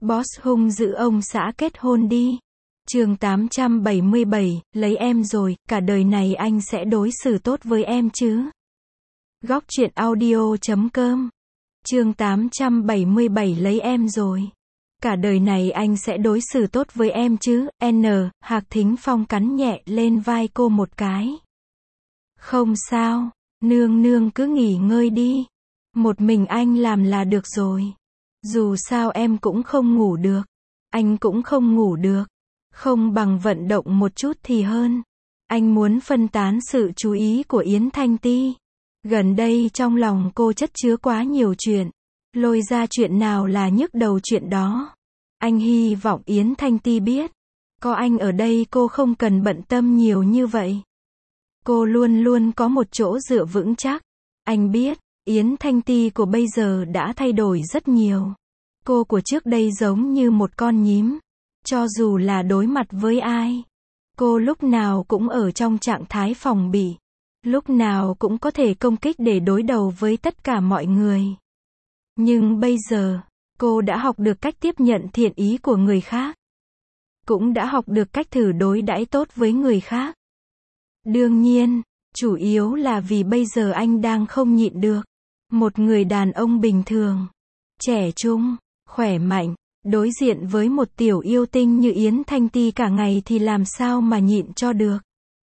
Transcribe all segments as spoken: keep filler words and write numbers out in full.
Boss hung dữ ông xã kết hôn đi. Chương tám trăm bảy mươi bảy, lấy em rồi, cả đời này anh sẽ đối xử tốt với em chứ. Góc truyện audio chấm com. Chương tám trăm bảy mươi bảy, lấy em rồi. Cả đời này anh sẽ đối xử tốt với em chứ. N. Hạc Thính Phong cắn nhẹ lên vai cô một cái. Không sao, nương nương cứ nghỉ ngơi đi. Một mình anh làm là được rồi. Dù sao em cũng không ngủ được. Anh cũng không ngủ được. Không bằng vận động một chút thì hơn. Anh muốn phân tán sự chú ý của Yến Thanh Ti. Gần đây trong lòng cô chất chứa quá nhiều chuyện. Lôi ra chuyện nào là nhức đầu chuyện đó. Anh hy vọng Yến Thanh Ti biết. Có anh ở đây cô không cần bận tâm nhiều như vậy. Cô luôn luôn có một chỗ dựa vững chắc. Anh biết, Yến Thanh Ti của bây giờ đã thay đổi rất nhiều. Cô của trước đây giống như một con nhím. Cho dù là đối mặt với ai, cô lúc nào cũng ở trong trạng thái phòng bị. Lúc nào cũng có thể công kích để đối đầu với tất cả mọi người. Nhưng bây giờ, cô đã học được cách tiếp nhận thiện ý của người khác. Cũng đã học được cách thử đối đãi tốt với người khác. Đương nhiên, chủ yếu là vì bây giờ anh đang không nhịn được. Một người đàn ông bình thường, trẻ trung, khỏe mạnh, đối diện với một tiểu yêu tinh như Yến Thanh Ti cả ngày thì làm sao mà nhịn cho được.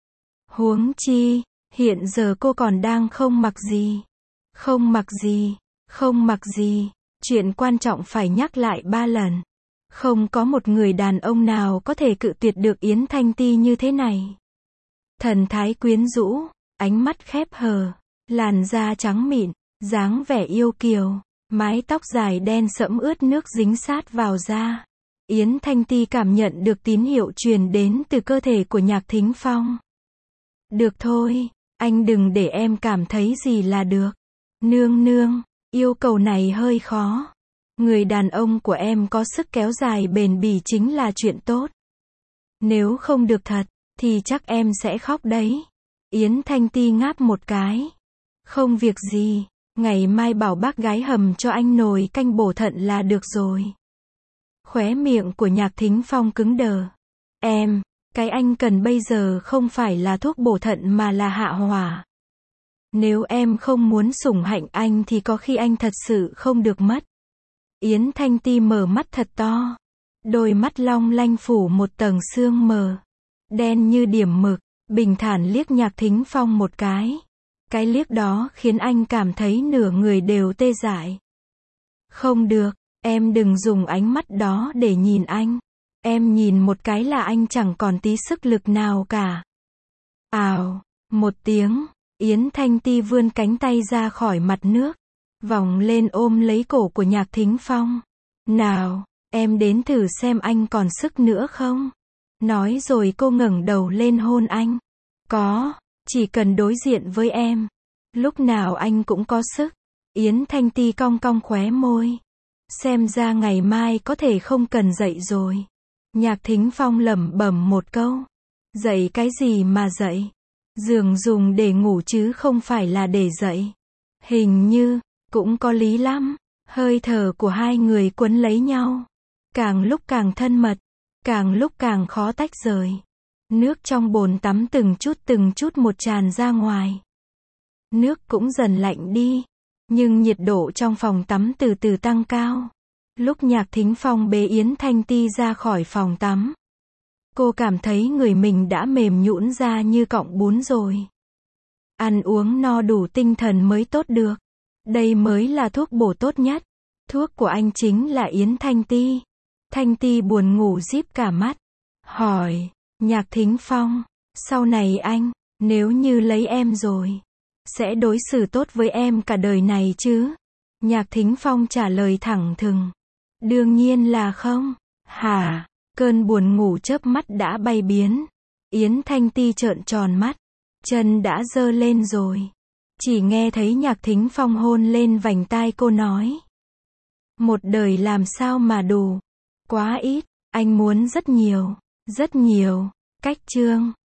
Huống chi, hiện giờ cô còn đang không mặc gì. Không mặc gì, không mặc gì, chuyện quan trọng phải nhắc lại ba lần. Không có một người đàn ông nào có thể cự tuyệt được Yến Thanh Ti như thế này. Thần thái quyến rũ, ánh mắt khép hờ, làn da trắng mịn, dáng vẻ yêu kiều, mái tóc dài đen sẫm ướt nước dính sát vào da. Yến Thanh Ti cảm nhận được tín hiệu truyền đến từ cơ thể của Nhạc Thính Phong. Được thôi, anh đừng để em cảm thấy gì là được. Nương nương, yêu cầu này hơi khó. Người đàn ông của em có sức kéo dài bền bỉ chính là chuyện tốt. Nếu không được thật, thì chắc em sẽ khóc đấy. Yến Thanh Ti ngáp một cái. Không việc gì, ngày mai bảo bác gái hầm cho anh nồi canh bổ thận là được rồi. Khóe miệng của Nhạc Thính Phong cứng đờ. Em, cái anh cần bây giờ không phải là thuốc bổ thận mà là hạ hỏa. Nếu em không muốn sủng hạnh anh thì có khi anh thật sự không được mất. Yến Thanh Ti mở mắt thật to. Đôi mắt long lanh phủ một tầng sương mờ. Đen như điểm mực, bình thản liếc Nhạc Thính Phong một cái. Cái liếc đó khiến anh cảm thấy nửa người đều tê dại. Không được, em đừng dùng ánh mắt đó để nhìn anh. Em nhìn một cái là anh chẳng còn tí sức lực nào cả. Ào, một tiếng, Yến Thanh Ti vươn cánh tay ra khỏi mặt nước. Vòng lên ôm lấy cổ của Nhạc Thính Phong. Nào, em đến thử xem anh còn sức nữa không? Nói rồi cô ngẩng đầu lên hôn anh. Có, chỉ cần đối diện với em. Lúc nào anh cũng có sức. Yến Thanh Ti cong cong khóe môi. Xem ra ngày mai có thể không cần dậy rồi. Nhạc Thính Phong lẩm bẩm một câu. Dậy cái gì mà dậy? Giường dùng để ngủ chứ không phải là để dậy. Hình như, cũng có lý lắm. Hơi thở của hai người quấn lấy nhau. Càng lúc càng thân mật. Càng lúc càng khó tách rời. Nước trong bồn tắm từng chút từng chút một tràn ra ngoài. Nước cũng dần lạnh đi. Nhưng nhiệt độ trong phòng tắm từ từ tăng cao. Lúc Nhạc Thính Phong bế Yến Thanh Ti ra khỏi phòng tắm. Cô cảm thấy người mình đã mềm nhũn ra như cọng bún rồi. Ăn uống no đủ tinh thần mới tốt được. Đây mới là thuốc bổ tốt nhất. Thuốc của anh chính là Yến Thanh Ti. Thanh Ti buồn ngủ díp cả mắt. Hỏi, Nhạc Thính Phong, sau này anh, nếu như lấy em rồi, sẽ đối xử tốt với em cả đời này chứ? Nhạc Thính Phong trả lời thẳng thừng. Đương nhiên là không. Hả? Cơn buồn ngủ chớp mắt đã bay biến. Yến Thanh Ti trợn tròn mắt. Chân đã giơ lên rồi. Chỉ nghe thấy Nhạc Thính Phong hôn lên vành tai cô nói. Một đời làm sao mà đủ. Quá ít, anh muốn rất nhiều, rất nhiều. Cách chương.